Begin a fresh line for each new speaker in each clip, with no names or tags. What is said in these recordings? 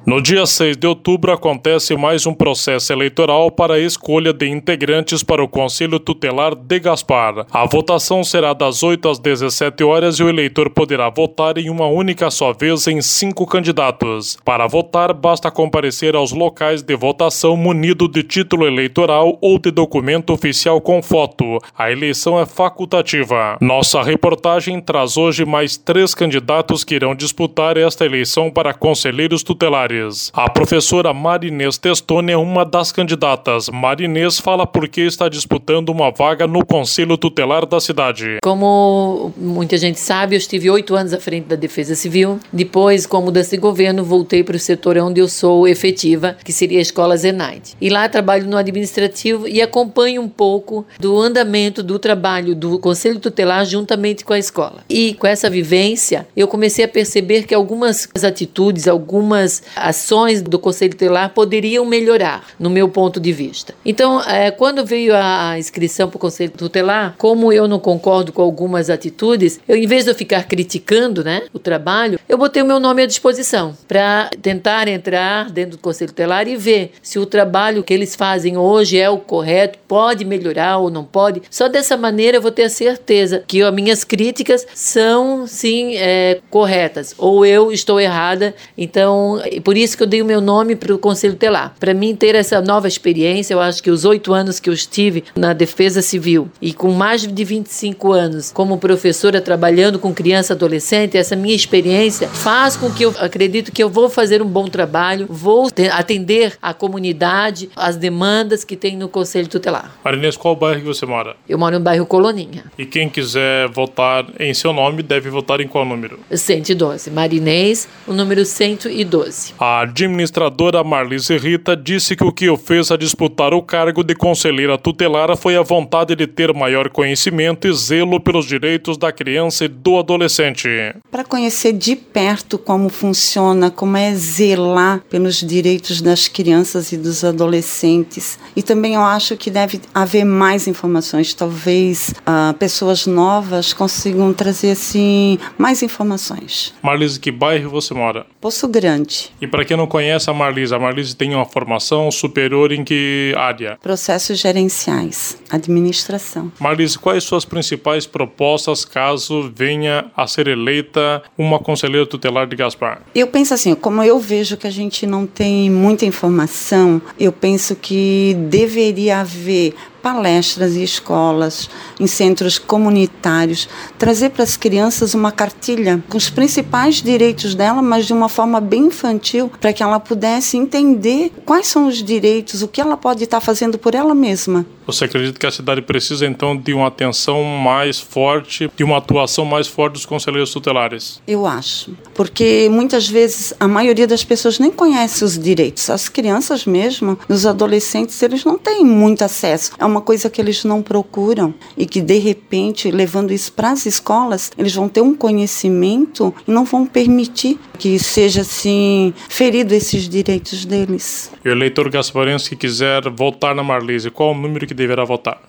No dia 6 de outubro acontece mais um processo eleitoral para a escolha de integrantes para o Conselho Tutelar de Gaspar. A votação será das 8 às 17 horas e o eleitor poderá votar em uma única só vez em 5 candidatos. Para votar, basta comparecer aos locais de votação munido de título eleitoral ou de documento oficial com foto. A eleição é facultativa. Nossa reportagem traz hoje mais 3 candidatos que irão disputar esta eleição para conselheiros tutelares. A professora Marinês Testoni é uma das candidatas. Marinês fala por que está disputando uma vaga no Conselho Tutelar da cidade.
Como muita gente sabe, eu estive 8 anos à frente da Defesa Civil. Depois, como mudança de governo, voltei para o setor onde eu sou efetiva, que seria a Escola Zenaide. E lá trabalho no administrativo e acompanho um pouco do andamento do trabalho do Conselho Tutelar juntamente com a escola. E com essa vivência, eu comecei a perceber que algumas atitudes, algumas ações do Conselho Tutelar poderiam melhorar, no meu ponto de vista. Então, quando veio a inscrição para o Conselho Tutelar, como eu não concordo com algumas atitudes, em vez de eu ficar criticando, o trabalho, eu botei o meu nome à disposição para tentar entrar dentro do Conselho Tutelar e ver se o trabalho que eles fazem hoje é o correto, pode melhorar ou não pode. Só dessa maneira eu vou ter a certeza que as minhas críticas são, sim, corretas, ou eu estou errada. Então, por isso que eu dei o meu nome para o Conselho Tutelar. Para mim ter essa nova experiência, eu acho que os 8 anos que eu estive na Defesa Civil e com mais de 25 anos como professora trabalhando com criança e adolescente, essa minha experiência faz com que eu acredito que eu vou fazer um bom trabalho, vou atender a comunidade, as demandas que tem no Conselho Tutelar.
Marinês, qual bairro que você mora?
Eu moro no bairro Coloninha.
E quem quiser votar em seu nome deve votar em qual número?
112. Marinês, o número 112.
A administradora Marlise Rita disse que o que o fez a disputar o cargo de conselheira tutelar foi a vontade de ter maior conhecimento e zelo pelos direitos da criança e do adolescente.
Para conhecer de perto como funciona, como é zelar pelos direitos das crianças e dos adolescentes. E também eu acho que deve haver mais informações. Talvez pessoas novas consigam trazer assim, mais informações.
Marlise, que bairro você mora?
Poço Grande.
E para quem não conhece a Marlise tem uma formação superior em que área?
Processos gerenciais, administração.
Marlise, quais suas principais propostas caso venha a ser eleita uma conselheira tutelar de Gaspar?
Eu penso assim, como eu vejo que a gente não tem muita informação, eu penso que deveria haver palestras e escolas, em centros comunitários, trazer para as crianças uma cartilha com os principais direitos dela, mas de uma forma bem infantil, para que ela pudesse entender quais são os direitos, o que ela pode estar fazendo por ela mesma.
Você acredita que a cidade precisa, então, de uma atenção mais forte, de uma atuação mais forte dos conselheiros tutelares?
Eu acho, porque muitas vezes a maioria das pessoas nem conhece os direitos. As crianças mesmo, os adolescentes, eles não têm muito acesso. É uma coisa que eles não procuram e que, de repente, levando isso para as escolas, eles vão ter um conhecimento e não vão permitir que seja, assim, ferido esses direitos deles.
E o eleitor gasparense que quiser votar na Marlise, qual o número que deverá votar?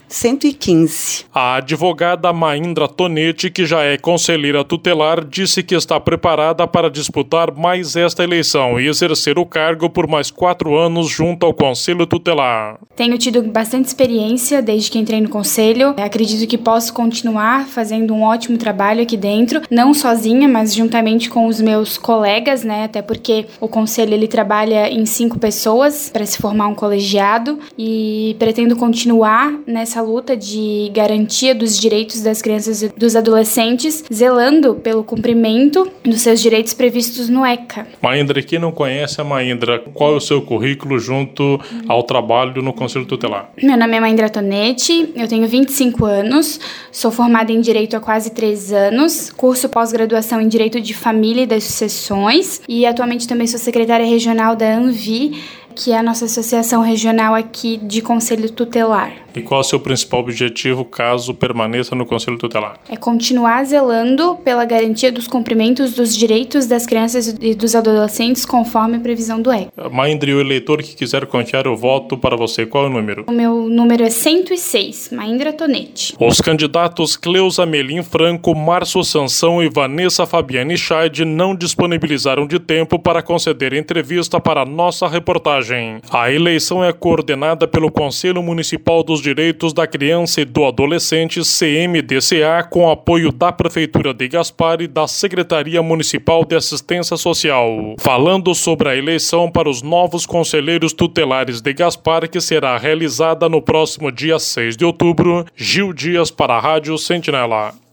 115.
A advogada Maindra Tonetti, que já é conselheira tutelar, disse que está preparada para disputar mais esta eleição e exercer o cargo por mais 4 anos junto ao Conselho Tutelar.
Tenho tido bastante experiência desde que entrei no Conselho. Acredito que posso continuar fazendo um ótimo trabalho aqui dentro, não sozinha, mas juntamente com os meus colegas, até porque o Conselho ele trabalha em 5 pessoas para se formar um colegiado e pretendo continuar nessa luta de garantia dos direitos das crianças e dos adolescentes, zelando pelo cumprimento dos seus direitos previstos no ECA.
Maindra, quem não conhece a Maindra, qual é o seu currículo junto ao trabalho no Conselho Tutelar?
Meu nome é Maindra Tonetti, eu tenho 25 anos, sou formada em Direito há quase 3 anos, curso pós-graduação em Direito de Família e das Sucessões e atualmente também sou secretária regional da ANVI, que é a nossa associação regional aqui de Conselho Tutelar.
E qual é o seu principal objetivo caso permaneça no Conselho Tutelar?
É continuar zelando pela garantia dos cumprimentos dos direitos das crianças e dos adolescentes conforme a previsão do ECA.
Maindri, o eleitor que quiser confiar o voto para você, qual é o número?
O meu número é 106, Maindra Tonetti.
Os candidatos Cleusa Melim Franco, Márcio Sansão e Vanessa Fabiane Scheid não disponibilizaram de tempo para conceder entrevista para a nossa reportagem. A eleição é coordenada pelo Conselho Municipal dos Direitos da Criança e do Adolescente, CMDCA, com apoio da Prefeitura de Gaspar e da Secretaria Municipal de Assistência Social. Falando sobre a eleição para os novos conselheiros tutelares de Gaspar, que será realizada no próximo dia 6 de outubro, Gil Dias para a Rádio Sentinela.